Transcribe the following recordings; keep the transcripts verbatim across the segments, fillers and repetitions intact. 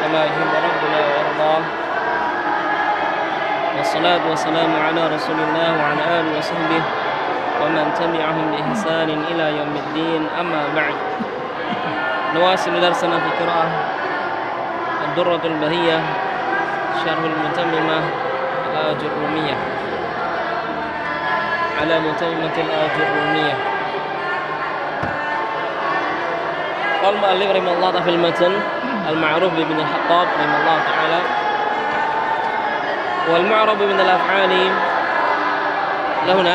ما يحب ربنا ويرضاه والصلاة والسلام على رسول الله وعلى آله وصحبه ومن تبعهم بإحسان إلى يوم الدين أما بعد نواصل درسنا في قراءة الدرة البهية شرح المتممة الآجرومية على متممة الآجرومية. قال المؤلف رحمه الله تعالى في المتن المعروف بابن الخطاب رحمه الله تعالى والمعرب من الأفعال لهنا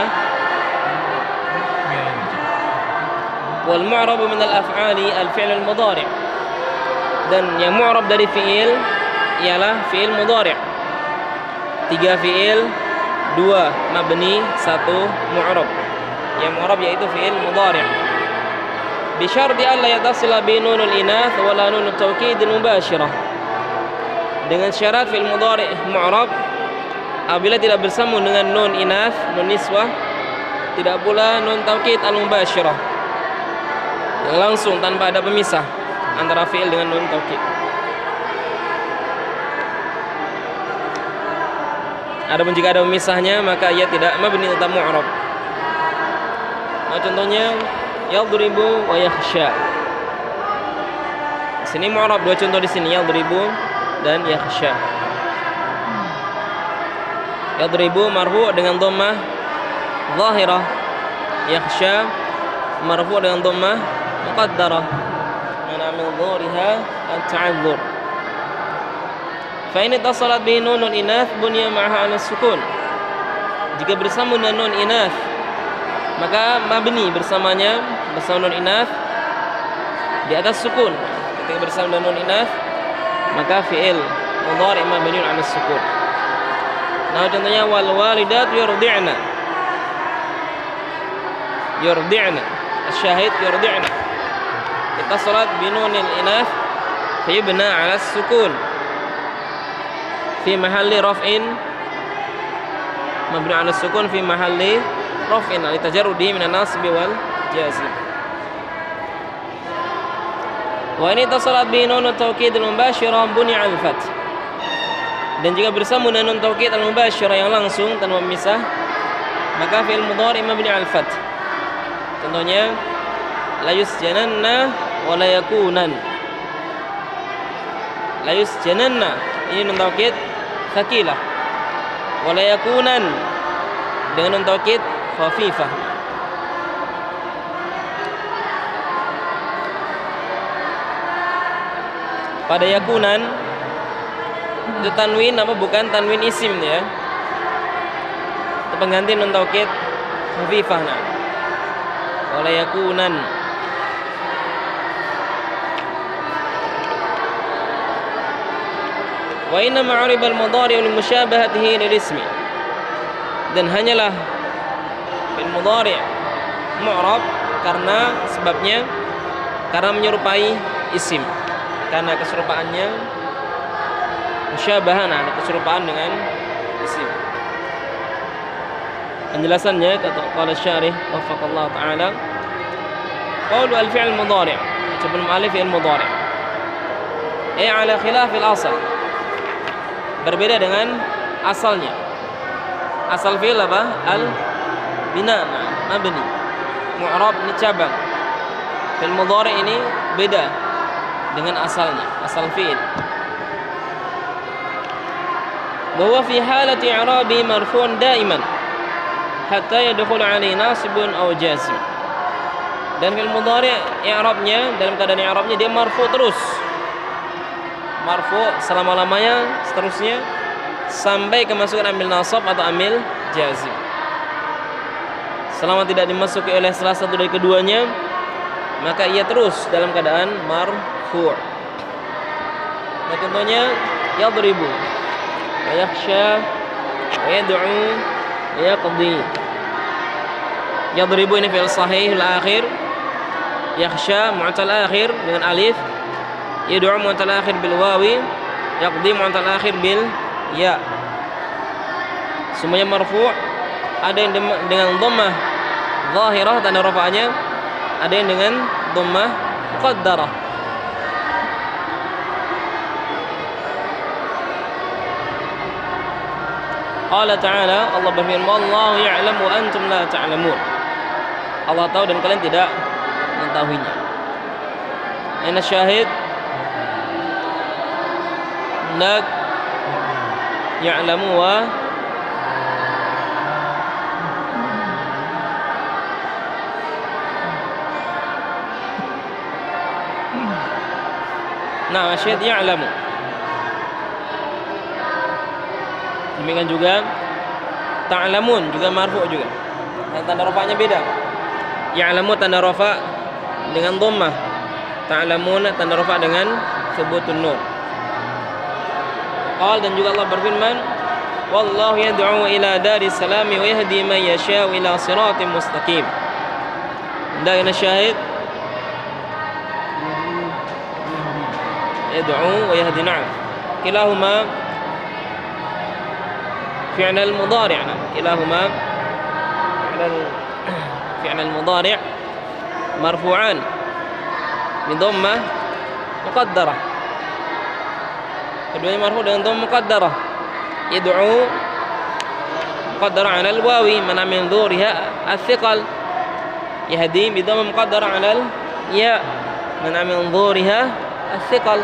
والمعرب من الأفعال الفعل المضارع dan yang mu'rab dari fi'il ialah fi'il mudhari'. Tiga fi'il, dua mabni, satu mu'rab. Yang mu'rab yaitu fi'il mudhari'. Bi syarti alla yatasila bi nunul inath wala nunut tawkid mubashirah. Dengan syarat fi'il mudhari' mu'rab apabila tidak bersambung dengan nun inath, nun niswah, tidak pula nun tawkid al-mubashirah. Langsung tanpa ada pemisah antara fi'il dengan nun taukid. Adapun jika ada pemisahnya maka ia tidak mabni tetap mu'rab. Nah, contohnya yadribu wa yakhsha. Di sini mu'rab, dua contoh di sini yadribu dan yakhsha. Yadribu marfu' dengan dhammah zahirah, yakhsha marfu' dengan dhammah muqaddarah. من ظهورها التعذر فإن اتصلت به نون الإناث بني معها على السكون. Jika bersama dengan nun inath maka mabni bersamanya bersama nun inath di atas sukun. Ketika bersama dengan nun inath maka fi'il mudhari' mabni 'ala sukun. Nah, contohnya wal walidat yurdi'na. Yurdi'na. Asyahid yurdi'na. اتصلت بنون الإناث فيبنى على السكون في محل رفع مبني على السكون في محل رفع لتجرده من النصب والجازم. وإن اتصلت بنون التوكيد المباشرة بني على الفتح. Dan jika bersambung dengan nun taukid al-mubashirah yang langsung tanpa memisah maka fi'il mudhari' mabni 'ala al-fath. Contohnya la yusjananna wa la yakunan. La yusjananna ini nun taukid tsaqilah. Wa la yakunan dengan nun taukid khafifah. Pada yakunan itu tanwin apa bukan tanwin isim ya. Itu pengganti nun taukid khafifah. Nah. Wa la yakunan. Wa inna ma'rib al-mudhari' li musyabahatihi lil ismi. Dan hanyalah fi'il mudhari' mu'rab karena sebabnya karena menyerupai isim. Karena keserupaannya musyabahan, ada keserupaan dengan isim. Penjelasannya kata qala syarih waffaqallahu taala qaulu al-fi'l mudhari' sebelum alif fi'il mudhari' ay ala khilaf al-asl, berbeda dengan asalnya. Asal fi'il apa? Al-bina, mabni. Mu'rab ini cabang. Fi'il mudhari' ini beda dengan asalnya, asal fi'il. Wa huwa fi halati i'rabi marfu'un daiman hatta yadkhul 'alaihi nasibun aw jazm. Dan fi'il mudhari' i'rabnya dalam keadaan i'rabnya dia marfu' terus. Marfu' selama-lamanya seterusnya sampai kemasukan amil nasab atau amil jazim. Selama tidak dimasuki oleh salah satu dari keduanya maka ia terus dalam keadaan marfu'. Nah, contohnya yadribu wa yakhsha wa yad'u wa yaqdi. Yadribu ini fi'il sahih al-akhir, yakhsha mu'tal akhir dengan alif, yad'u mu'tal akhir bil wawi, yaqdi mu'tal akhir bil ya. Semuanya marfu'. Ada yang dengan dhammah zahirah tanda rafa'nya, ada yang dengan dhammah muqaddarah. Qala ta'ala, Allah berfirman, "Wallahu ya'lamu wa antum la ta'lamun." Allah tahu dan kalian tidak mengetahuinya. Aina syahid? Nak ya'lamu wa Nah, syahid ya'lamu. Demikian juga ta'lamun juga marfu juga. Dan tanda rafa'nya beda. Ya'lamu tanda rafa' dengan dhammah. Ta'lamun tanda rafa' dengan thubutun nun. Qal dan juga Allah berfirman, "Wallahu yad'u ila daris salami wa yahdi man yasha'u ila siratim mustaqim." Dan syahid يدعو ويهدي نعم كلاهما فعل المضارع كلاهما فعل فعل المضارع مرفوعان بضمة مقدرة keduanya marfu dengan dhammah muqaddarah yad'u muqaddarah 'ala al-wawi mana min dhuriha al-thiqal yahdi bi dhammah muqaddarah 'ala al-ya mana min dhuriha al-thiqal.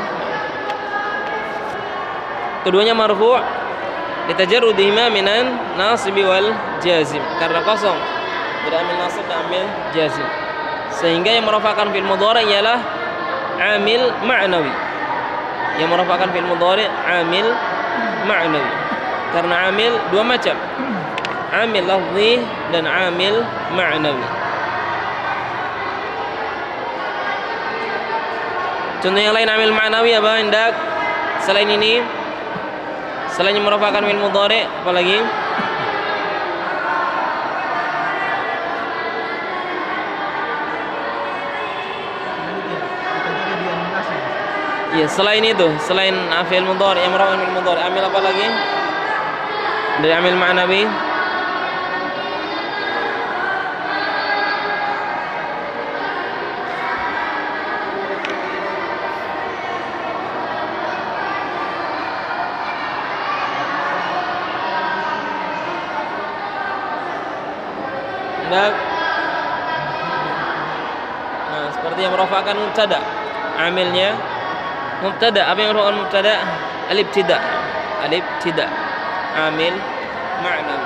Keduanya marfu' litajarrudihima minan nasib wal jazim karena kosong tidak amil nasib dan amil jazim, sehingga yang merafa'kan fil mudhari' ialah amil ma'nawi. Yang merafa'kan fil mudhari' amil ma'nawi karena amil dua macam, amil lafzi dan amil ma'nawi. Contoh yang lain amil ma'nawi apa hendak selain ini? Selain yang merafa'kan fil mudhari' apalagi? Iya, selain itu, selain fi'il mudhari' yang merafa'kan fil mudhari', amil apa lagi? Dari amil ma'nawi? Nah, seperti yang merafa'kan mubtada, amilnya mubtada. Apa yang merafa'kan mubtada? Al-ibtida. Al-ibtida. Amil ma'nawi.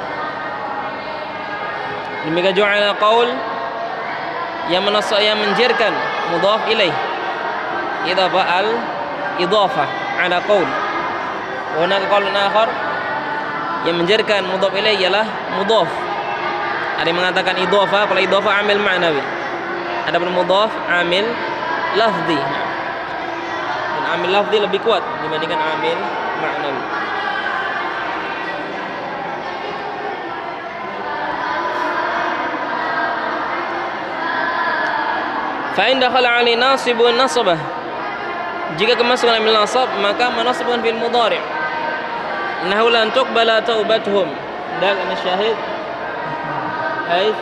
Demikian juga ala qaul yang menasab yang menjerkan mudhaf ilaih. Idhafah al-idhafah ala qaul. Wa hunaka qaulun akhar yang menjerkan mudhaf ilaih ialah mudhaf. Ada yang mengatakan idhafah, kalau idhafah amil ma'nawi. Ada pun mudhaf amil lafzi. Dan amil lafzi lebih kuat dibandingkan amil ma'nawi. Fa in dakhala 'alai nasibun nasabah. Jika kemasukan amil nasab maka menasabkan fil mudhari'. Nahu lan tuqbala taubatuhum. Dan ana syahid حيث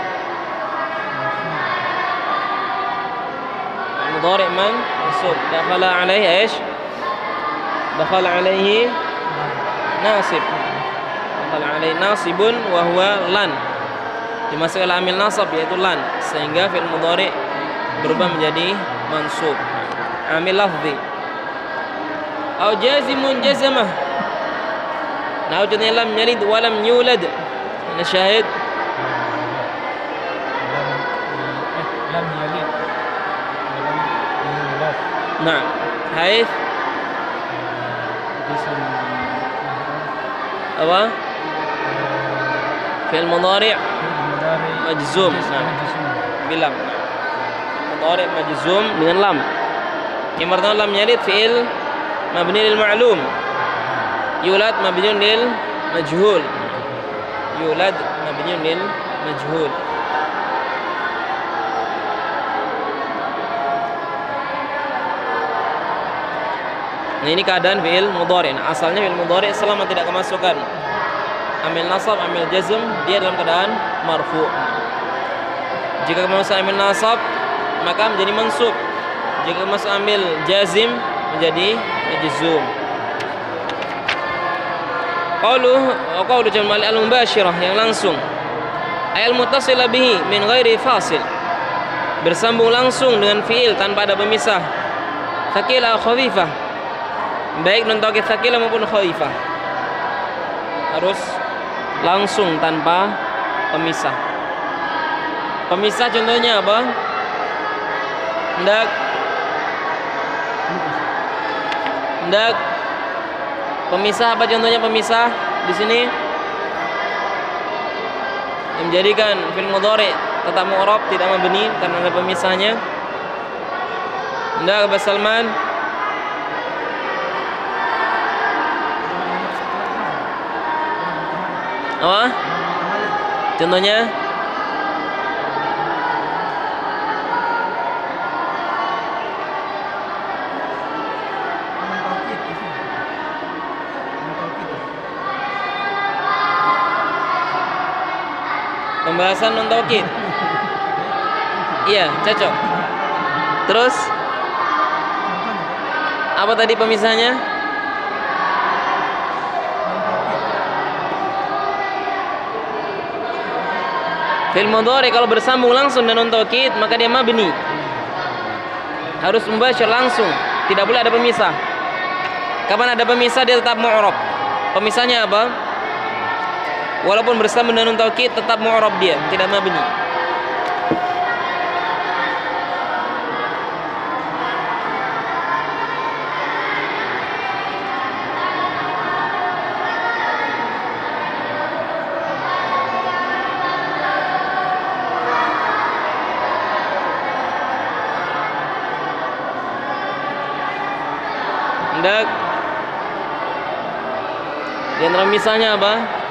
المضارع من منصوب دخل عليه ايش دخل عليه ناصب دخل عليه ناصب وهو لن dimasukkan amil nasab yaitu lan, sehingga fi'il mudhari' berubah menjadi mansub amil lafzi. Au jazimun jazamah. Nah, contohnya lam yalid wa lam yulad. Ini syahid lam yalid lam yulad. Nah, haif apa? Fi'il mudhari' majzum. Nah, bilang mudhari' majzum dengan lam. Yang pertama lam yalid fi'il mabni lil ma'lum. Yulad mabni lil majhul. Yulad mabni lil majhul. Nah, ini keadaan fi'il mudhari'. Nah, asalnya fi'il mudhari' selama tidak kemasukan amil nasab, amil jazm, dia dalam keadaan marfu'. Jika kemasukan amil nasab maka menjadi mansub. Jika masuk amil jazim menjadi majzum. qauluhu wa qaulu jamal al-mubashirah yang langsung. Al muttasil bihi min ghairi fasil. Bersambung langsung dengan fiil tanpa ada pemisah. Thaqila khafifah. Baik nun taukid thaqila maupun khafifah. Harus langsung tanpa pemisah. Pemisah contohnya apa? Hendak Hendak pemisah apa contohnya pemisah di sini? Yang menjadikan fi'il mudhari tetap mu'rab tidak mabni karena ada pemisahnya. Hendak Abah Salman. Apa? Contohnya? Pembahasan non taukid. Iya, cocok. Terus apa tadi pemisahnya? Fi'il mudhari kalau bersambung langsung dengan non taukid maka dia mabni. Harus mubasyir langsung, tidak boleh ada pemisah. Kapan ada pemisah dia tetap mu'rab. Pemisahnya apa? Walaupun bersambung dengan nun taukid tetap mu'rab dia, tidak mabni. Hendak di antara misalnya apa?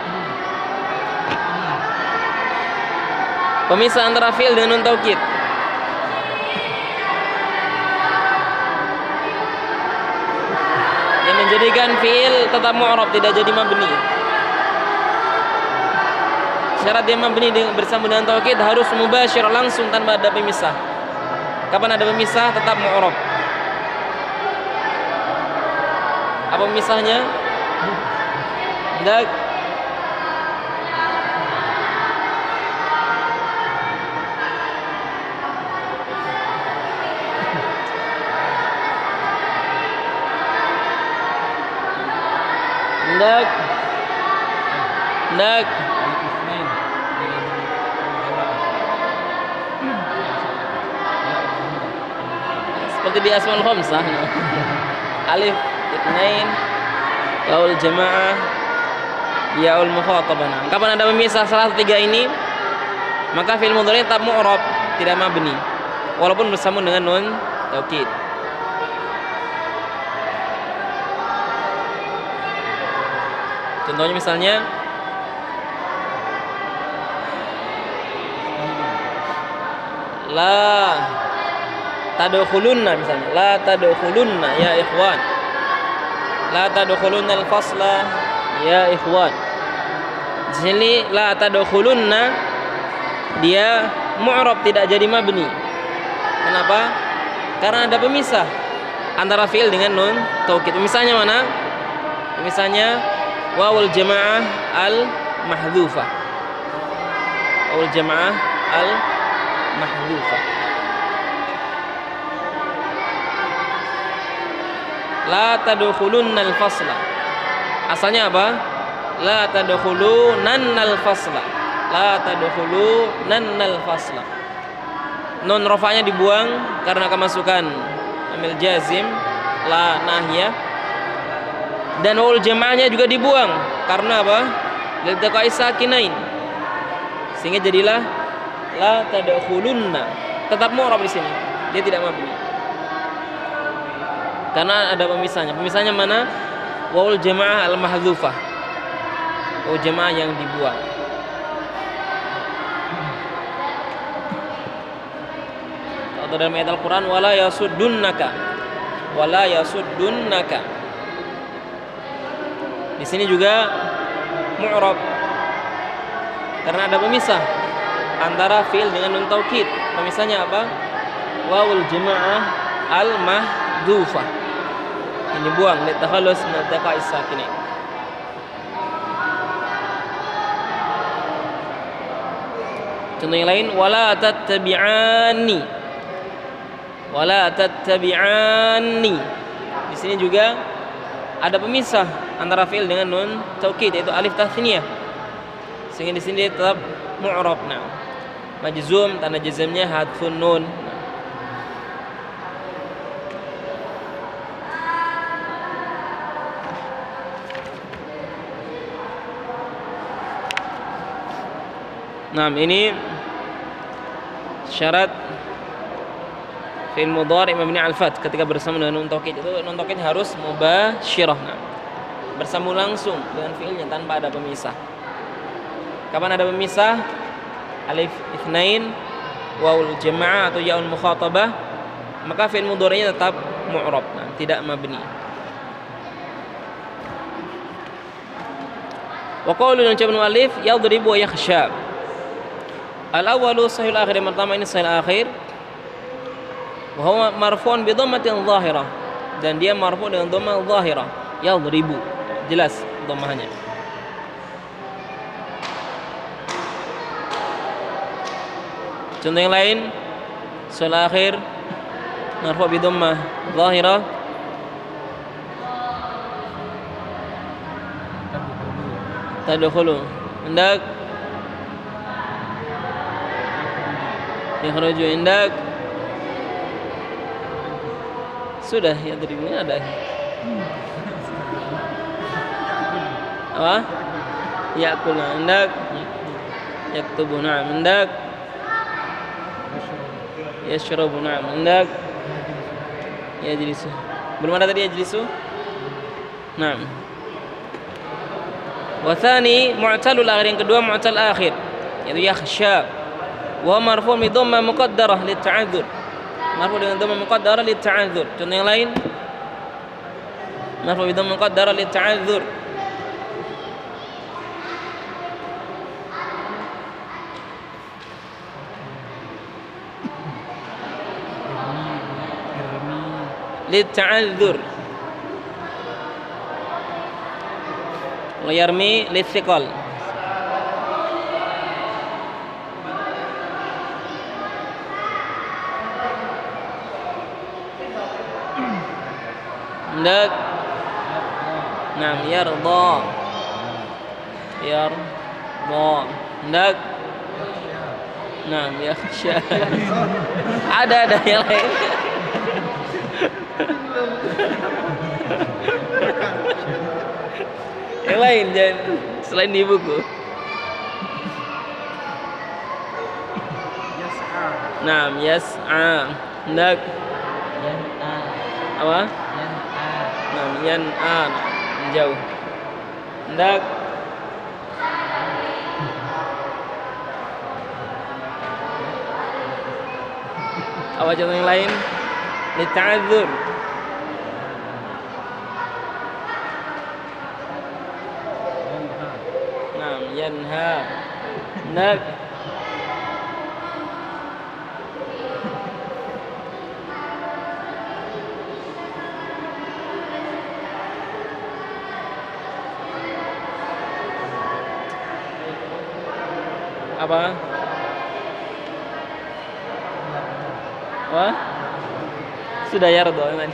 Pemisah antara fi'il dengan nun taukid. Yang menjadikan fi'il tetap mu'rab tidak jadi mabni. Syarat dia mabni bersambung dengan taukid harus mubasyir langsung tanpa ada pemisah. Kapan ada pemisah tetap mu'rab. Apa pemisahnya? Hendak Hendak Hendak seperti di asmaul khamsah. Alif itsnain waul jamaah yaul mukhatabah. Kapan ada pemisah salah satu tiga ini maka fi'il mudhari tetap mu'rab tidak mabni walaupun bersambung dengan nun taukid. Contohnya misalnya la tadkhulunna misalnya la tadkhulunna ya ikhwan. La tadkhulunna al-fasla ya ikhwan. Di sini la tadkhulunna dia mu'rab tidak jadi mabni. Kenapa? Karena ada pemisah antara fi'il dengan nun taukid. Misalnya mana? Misalnya wawul jamaah al-mahdhufah. Wawul jamaah al-mahdhufah. La tadkhulunna al-fasla. Asalnya apa? La tadkhulunna al-fasla. La tadkhulunna al-fasla. Nun rafa'nya dibuang karena kemasukan amil jazim la nahiyah. Dan wawul jamaahnya juga dibuang karena apa? Liltaqai sakinain. Sehingga jadilah la tadkhulunna. Tetap mu'rab di sini. Dia tidak mabni. Karena ada pemisahnya. Pemisahnya mana? Wawul jamaah al-mahdhufah. Wawul jamaah yang dibuang. Atau dalam ayat Al-Qur'an wala yasuddunaka. Wala yasuddunaka. Di sini juga mu'rab karena ada pemisah antara fi'il dengan nun taukid. Pemisahnya apa? Wawul jamaah al-mahdhufah. Ini buang li takhallus min al-taqa'is sakinain. Contoh yang lain, wala tattabi'ani. Wala tattabi'ani. Di sini juga ada pemisah antara fi'il dengan nun taukid, yaitu alif tathniyah. Sehingga di sini dia tetap mu'rab. Nah, majzum, tanda jazmnya hadfun nun. Nah, ini syarat fi'il mudhari' mabni 'al fath ketika bersama dengan nun taukid. Itu nun taukid harus mubasyirah. Nah, bersambung langsung dengan fi'ilnya tanpa ada pemisah. Kapan ada pemisah? Alif itsnain, wawul jamaah atau yaul mukhatabah, maka fi'il mudhari'nya tetap mu'rab, nah, tidak mabni. Wa qaulun ucapan mu'allif yadribu wa yakhsha. Al-awwalu sahih al-akhir, yang pertama ini sahih al-akhir. Wa huwa marfu'un bi dhammatin dhahirah, dan dia marfu' dengan dhammah dhahirah. Yadribu, jelas dhammahnya. Contoh yang lain, sahih al-akhir marfu' bi dhammah dhahirah. Tadkhulu, hendak yakhruju, indak. Sudah, ya tadi ini ada. Apa? Ya'kuluna, indak. Yaktubu, na'am, indak. Yashrabu, na'am, indak. Yajlisu. Belum ada tadi yajlisu? Na'am. Wa tsani mu'talul akhir, yang kedua mu'tal akhir, yaitu yakhsha. Wa marfu' bi dhammah muqaddarah litta'adzur. Marfu' dengan dhammah muqaddarah litta'adzur. Contoh yang lain, marfu' bi dhammah muqaddarah litta'adzur. Litta'adzur. Wa yarmi lithiqal. Hendak. Naam, yarda. Yarda. Hendak. Naam, yakhsha. Ada ada yang lain. Yang lain jangan selain di buku. Naam, yas'a. Hendak. Yan'a. Apa? Naam, yan'a, menjauh. Hendak. Apa contoh yang lain? Lita'adzur. Naam, yanha. Hendak. Apa? Apa? Sudah ya Rodo tadi.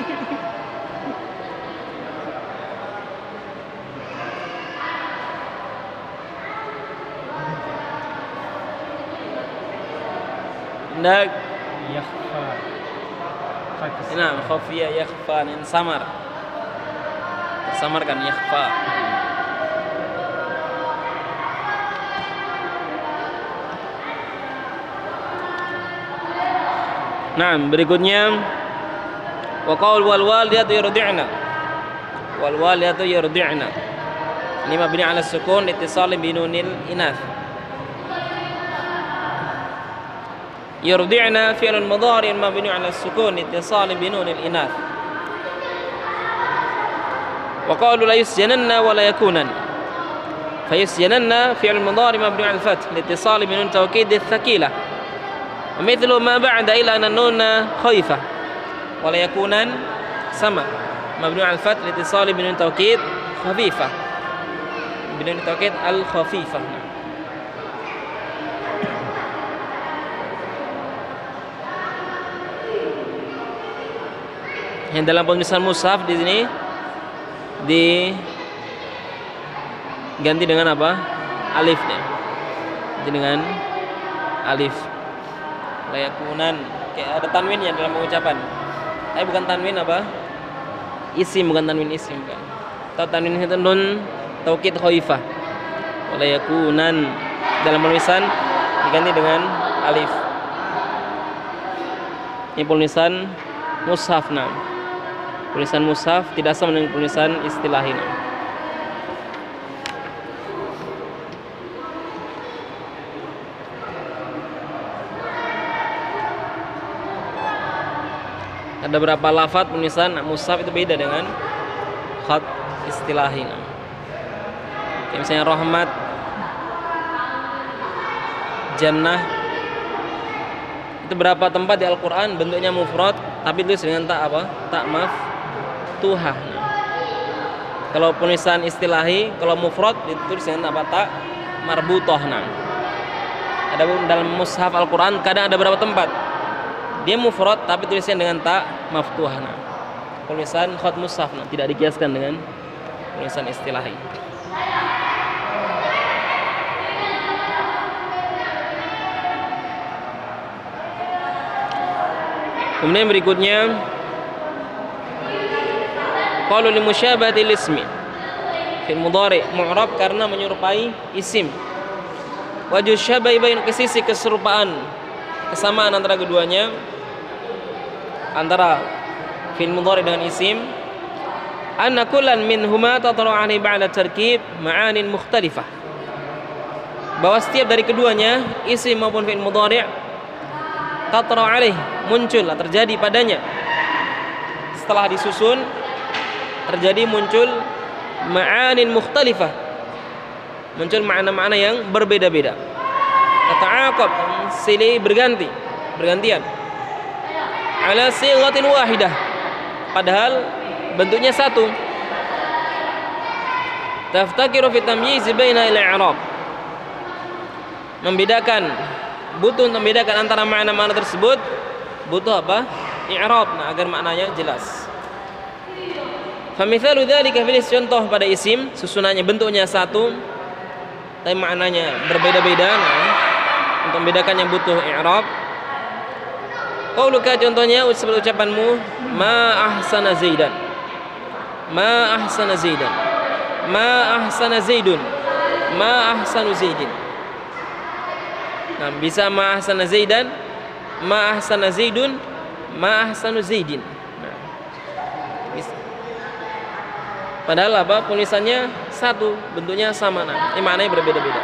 Hendak yakhfa. Nah, khafiya yakhfa, yang samar. Tersamarkan yakhfa. Nah, berikutnya wa qaul wal walidatu yurdi'na. Wal walidatu yurdi'na. Ini mabni 'ala sukun litisal bi nunil inath. Yurdi'na fi'l mudhari' mabni 'ala sukun litisal bi nunil inath. Wa qaulu la yusjananna wa la yakunan. Fayusjananna fi'l mudhari' mabni 'ala al-fath litisal bi nun tawkid ats-tsaqilah. ومثل ما بعد إلى أن النون خفيفة ولا يكونان سما مبني على الفتح لاتصال بنون توكيد خفيفة بنون توكيد الخفيفة. Yang dalam penulisan mushaf di sini diganti dengan apa? Alif ya. Ganti dengan alif. Layakunan, kayak ada tanwinnya dalam pengucapan. Tapi bukan tanwin apa? Isim, bukan tanwin isim kan. Atau tanwin itu nun taukid khaifah. Layakunan dalam penulisan diganti dengan alif. Ini penulisan mushaf nah. Tulisan mushaf tidak sama dengan tulisan istilahi. Ada beberapa lafaz tulisan mushaf itu beda dengan khat istilahi. Kayak misalnya rahmat, jannah. Itu berapa tempat di Al-Qur'an bentuknya mufrad tapi tulis dengan tak apa? Tak maf tuha. Kalau penulisan istilahi, kalau mufrad ditulis dengan apa? Tak marbutoh. Nah, ada dalam mushaf Al-Quran kadang ada beberapa tempat dia mufrad tapi tulisnya dengan tak maftuhah. Nah, penulisan khat mushaf nah, tidak dikiaskan dengan penulisan istilahi. Kemudian berikutnya qalu li musyabahati ismi fil mudhari mu'rab karena menyerupai isim. Wajhu syabahi bain sisi keserupaan kesamaan antara keduanya antara fil mudhari dengan isim anna kullan minhuma tatlu alaihi ba'da tarkib ma'anin mukhtalifah. Bahwa setiap dari keduanya isim maupun fi'il mudhari tatlu alaihi muncul terjadi padanya setelah disusun terjadi muncul ma'anin mukhtalifah, muncul makna-makna yang berbeda-beda. Tata'aqab silih berganti, bergantian. Ala sighatin wahidah, padahal bentuknya satu. Taftakiru fi tamyiz baina al-i'rab, membedakan, butuh untuk membedakan antara makna-makna tersebut, butuh apa? I'rab, nah agar maknanya jelas. Famithalu dzalika fil contoh pada isim susunannya bentuknya satu tapi maknanya berbeda-beda. Nah, untuk membedakannya butuh i'rab. Qauluka contohnya seperti ucapanmu ma ahsana zaidan. Ma ahsana zaidan. Ma ahsana zaidun. Ma ahsanu zaidin. Nah, bisa ma ahsana zaidan, ma ahsana zaidun, ma ahsanu zaidin. Nah, bisa. Padahal apa? Tulisannya satu, bentuknya sama. Nah, ini maknanya berbeda-beda.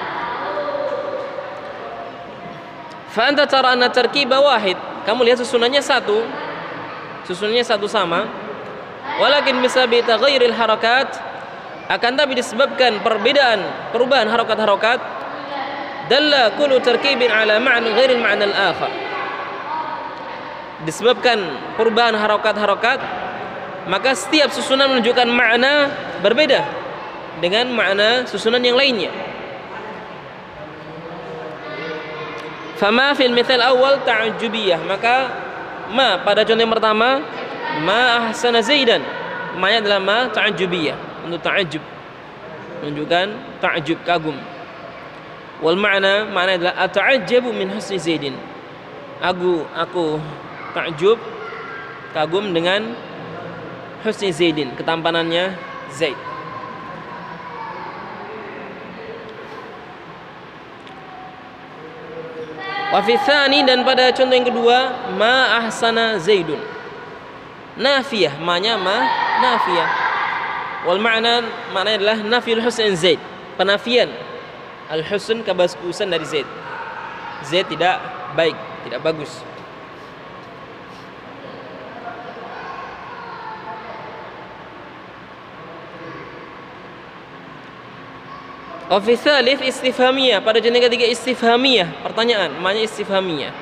Fa anta tara anna tarkiba wahid. Kamu lihat susunannya satu. Susunannya satu sama. Walakin bisabi taghayyuril harakat, akan tapi disebabkan perbedaan, perubahan harakat-harakat, dalla kullu tarkibin ala ma'na ghairil ma'na al-akhar. Disebabkan perubahan harakat-harakat, maka setiap susunan menunjukkan makna berbeda dengan makna susunan yang lainnya. Fama fil mithal awal ta'ajjubiyah, maka ma pada contoh yang pertama ma ahsana zaidan, ma-nya adalah ma ta'ajjubiyah, untuk ta'ajjub, menunjukkan ta'ajjub, kagum. Wal ma'na, makna adalah ata'ajjabu min husni zaidin, aku aku ta'ajjub, kagum dengan husni zaidin, ketampanannya Zaid. Wa fi tsani, dan pada contoh yang kedua ma ahsana zaidun, nafiyah, ma-nya ma nafiyah. Wal ma'na, maknanya adalah nafiyul husn Zaid, penafian al-husn, kebagusan dari Zaid. Zaid tidak baik, tidak bagus. Wa fi tsalits istifhamiyah, pada jenis ketiga istifhamiyah, pertanyaan, maknanya istifhamiyah.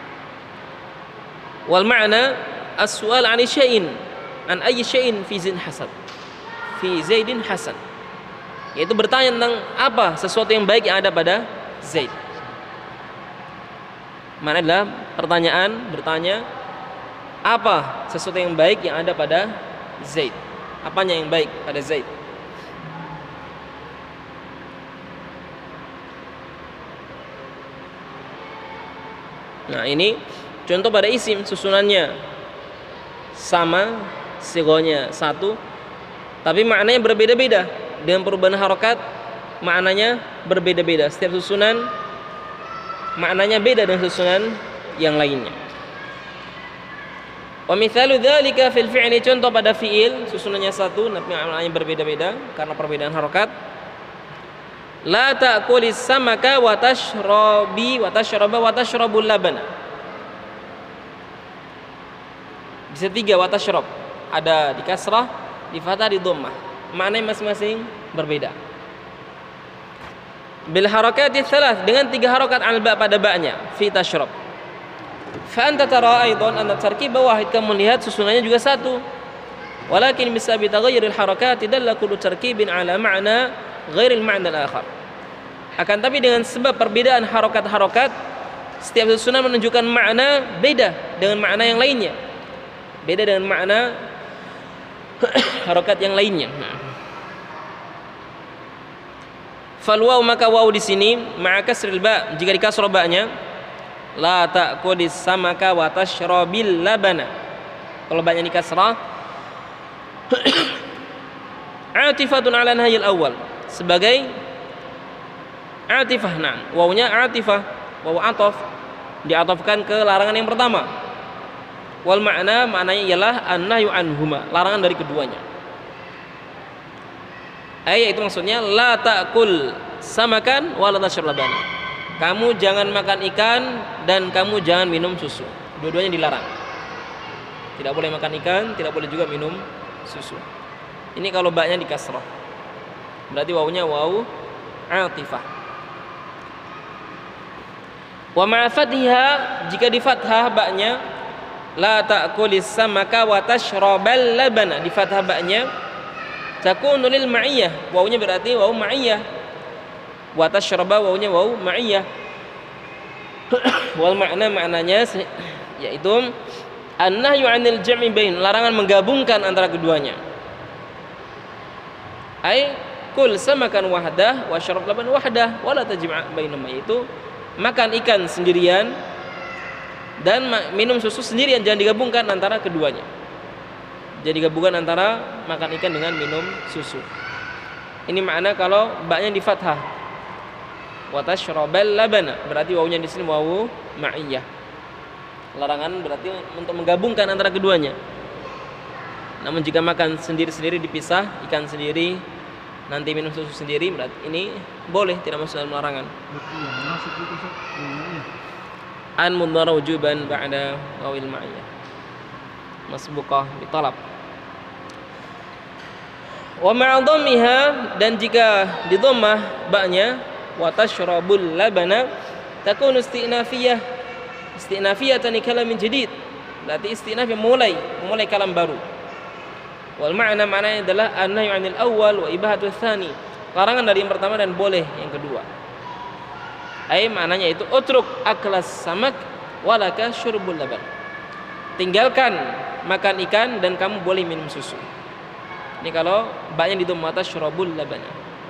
Wal ma'na as-su'al 'ani syai'in, an ayyi syai'in fi zaidin hasan. Fi zaidin hasan, yaitu bertanya tentang apa sesuatu yang baik yang ada pada Zaid. Maknanya adalah pertanyaan, bertanya Apa sesuatu yang baik yang ada pada Zaid? Apanya yang baik pada Zaid? Nah, ini contoh pada isim, susunannya sama, sigonya satu, tapi maknanya berbeda-beda. Dengan perubahan harokat, maknanya berbeda-beda. Setiap susunan maknanya beda dengan susunan yang lainnya. Wa mithalu dzalika fil fi'li, contoh pada fi'il susunannya satu tapi maknanya berbeda-beda karena perbedaan harokat. La ta'kulis samaka wa tashrabi wa tashraba wa tashrabul labana. Bisa tiga wa tashrab. Ada di kasrah, di fathah, di dhammah. Maknanya masing-masing berbeda. Bil harakati thalath, dengan tiga harakat al-ba pada ba-nya fi tashrab. Fa anta tara aidan anna tarkiba wahid, kamu melihat susunannya juga satu. Walakin bisa bitaghayyur al-harakat dalla kullu tarkibin ala ma'na ghairil ma'na al-akhar. Akan tapi dengan sebab perbedaan harokat-harokat, setiap susunan menunjukkan makna beda dengan makna yang lainnya. Beda dengan makna harokat yang lainnya. Fal waw, maka waw di sini ma'a kasril ba, jika dikasrah ba-nya, la ta'kudis samaka wa tashrabil labana. Kalau ba-nya dikasrah, atifatun ala nahyil awal, sebagai atifah. Nah, wawnya atifah, waw ataf, diatofkan ke larangan yang pertama. Wal makna, maknanya ialah an-nahyu anhuma, larangan dari keduanya. Ayat itu maksudnya la ta'kul samakan wa la tashrab labana. Kamu jangan makan ikan dan kamu jangan minum susu. Dua-duanya dilarang. Tidak boleh makan ikan, tidak boleh juga minum susu. Ini kalau ba-nya di kasrah. Berarti wawunya wawu atifah. Wa ma'a fathiha, jika di fathah ba-nya, la ta'kulis samaka wa tashrabal labana, di fathah ba-nya, takunu lil ma'iyah, wawunya berarti wawu ma'iyah. Wa tashraba, wawunya wawu ma'iyah. Wal makna, maknanya yaitu an-nahyu 'anil jam'i bain, larangan menggabungkan antara keduanya. Ai kul samakan wahdah wa syarab laban wahdah wa la tajma' bainahuma, yaitu makan ikan sendirian dan minum susu sendirian, jangan digabungkan antara keduanya. Jadi gabungan antara makan ikan dengan minum susu. Ini makna kalau ba-nya di fathah. Wa tashrabal labana, berarti wawunya di sini wawu ma'iyah. Larangan berarti untuk menggabungkan antara keduanya. Namun jika makan sendiri-sendiri dipisah, ikan sendiri, nanti minum susu sendiri, berarti ini boleh, tidak masuk dalam larangan. An mudhara wujuban ba'da wawil ma'iyah. Masbuqah bi talab. Wa ma'a dhammiha, dan jika di dhammah ba-nya, wa tashrabul labana, takunu istinafiyah, istinafiyatan kalamin jadid, berarti istinaf yang mulai memulai kalam baru. Wal ma'na, maknanya adalah an-nahyu 'anil awwal wa ibahatu tsani, larangan dari yang pertama dan boleh yang kedua. Ai maknanya itu utruk aklas samak walaka syurbul laban, tinggalkan makan ikan dan kamu boleh minum susu. Ini kalau ba-nya di dhammah, tasyrabul labana.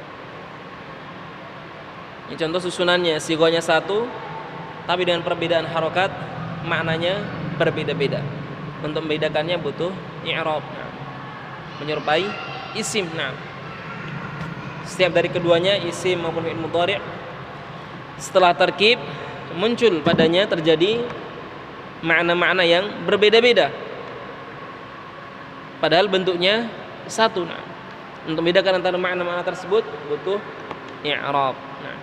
Ini contoh susunannya, sigonya satu tapi dengan perbedaan harokat, maknanya berbeda-beda. Untuk membedakannya butuh i'rab, nah, menyerupai isim. Nah, setiap dari keduanya, isim maupun fi'il mudhari', setelah tarkib muncul padanya terjadi makna-makna yang berbeda-beda, padahal bentuknya satu. Nah, untuk membedakan antara makna-makna tersebut butuh i'rab. Nah,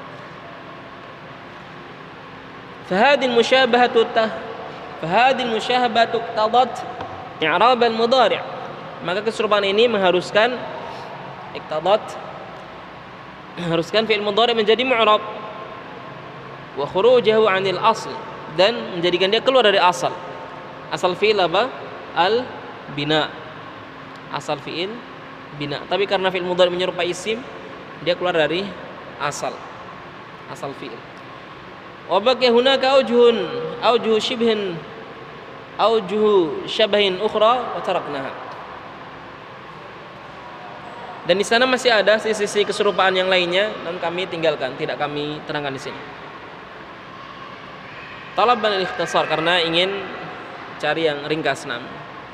fahadil musyabahatu tah fahadil musyahabatu iqtadat i'rab al-mudhari', maka keserupaan ini mengharuskan iqtadat, mengharuskan fi'il mudhari' menjadi mu'rab, wa khurujahu 'anil asl, dan menjadikan dia keluar dari asal. Asal fi'il apa? Al-bina. Asal fi'il bina. Tapi karena fi'il mudhari' menyerupai isim, dia keluar dari asal. Asal fi'il. Wa baqiya hunaka aujuhun aujuh shibhin aujuhu syabahin ukhra wa taraknaha. Dan di sana masih ada sisi-sisi keserupaan yang lainnya, namun kami tinggalkan, tidak kami terangkan di sini. Talaban al-ikhtisar, karena ingin cari yang ringkas, nam.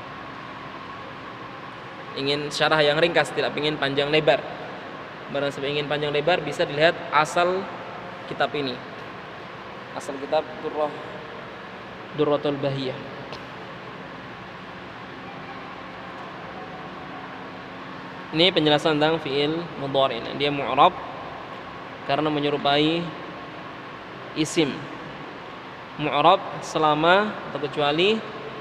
Ingin syarah yang ringkas, tidak ingin panjang lebar. Barang siapa ingin panjang lebar bisa dilihat asal kitab ini. Asal kitab Durrah Durratul Bahiyah. Ini penjelasan tentang fi'il mudhari'. Dia mu'rab karena menyerupai isim. Mu'rab selama atau kecuali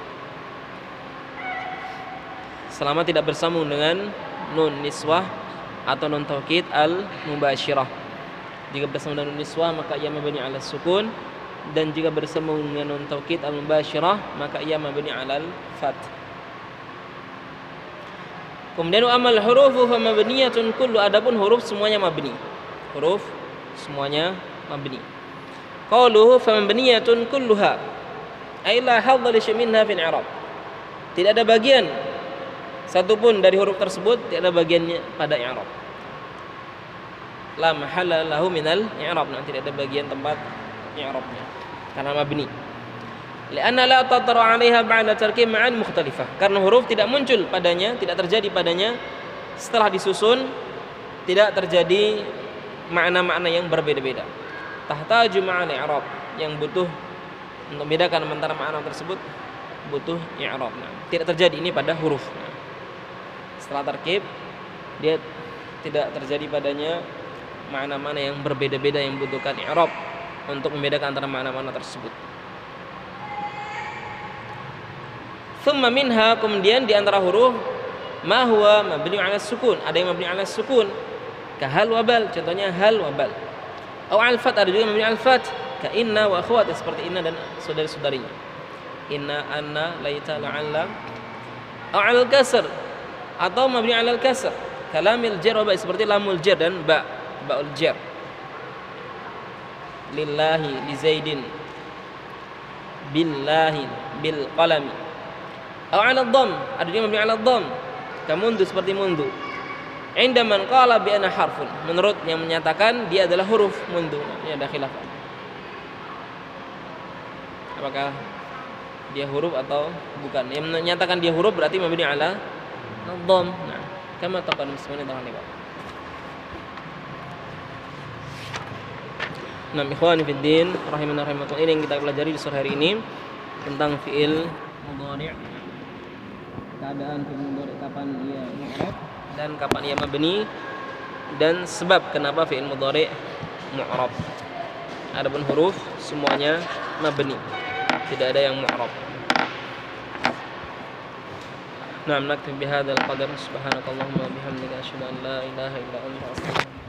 selama tidak bersambung dengan nun niswah atau nun taukid al mubasyirah. Jika bersambung dengan nun niswah maka ia mabni 'ala sukun, dan jika bersambung dengan nun taukid al mubasyirah maka ia mabni 'ala al fath. Kemudian amal hurufu fa mabniyatun kullu, adapun huruf semuanya mabni. Huruf semuanya mabni. Qauluhu fa mabniyatun kulluha ay la hadza li minha fil i'rab. Tidak ada bagian satupun dari huruf tersebut, tidak ada bagiannya pada i'rab. La mahalla lahu minal i'rab, nah, tidak ada bagian tempat i'rabnya karena mabni. Lianna la tatara 'alaiha ba'da tarkib ma'an mukhtalifah, karena huruf tidak muncul padanya, tidak terjadi padanya setelah disusun, tidak terjadi makna-makna yang berbeda-beda. Tahtaju ma'an i'rab, yang butuh untuk membedakan antara makna tersebut butuh i'rab. Nah, tidak terjadi ini pada huruf. Nah, setelah tarkib dia tidak terjadi padanya makna-makna yang berbeda-beda yang membutuhkan i'rab untuk membedakan antara makna-makna tersebut. Thumma minha, kemudian di antara huruf ma huwa mabni 'ala sukun, ada yang mabni 'ala sukun, ka hal wa bal, contohnya hal wa bal. Au al fat, ada juga mabni 'ala fat, ka inna wa akhwat, seperti inna dan saudari-saudarinya. Inna, anna, laita, la'alla. Au al kasr, atau mabni 'ala al kasr, kalamil jar wa ba, seperti lamul jar dan ba, ba'ul jar. Lillahi, li zaidin, billahi, bil qalami. Au 'ala dhamm, ada juga mabni 'ala dhamm, ka mundu, seperti mundu. Inda man qala bi anna harfun, menurut yang menyatakan dia adalah huruf mundu. Ini ada khilaf. Apakah dia huruf atau bukan? Yang menyatakan dia huruf berarti mabni 'ala dhamm. Nah, kama taqaddam sebenarnya telah lewat. Nah, ikhwani fid din, rahimana rahimakumullah, ini yang kita pelajari di sore hari ini tentang fi'il mudhari'. Keadaan fi'il mudhari' kapan ia mu'rab dan kapan ia mabni, dan sebab kenapa fi'il mudhari' mu'rab. Adapun huruf semuanya mabni, tidak ada yang mu'rab. Nah, naktafi bihadzal qadar. Subhanakallahumma wa bihamdika asyhadu an la ilaha illa anta astaghfiruka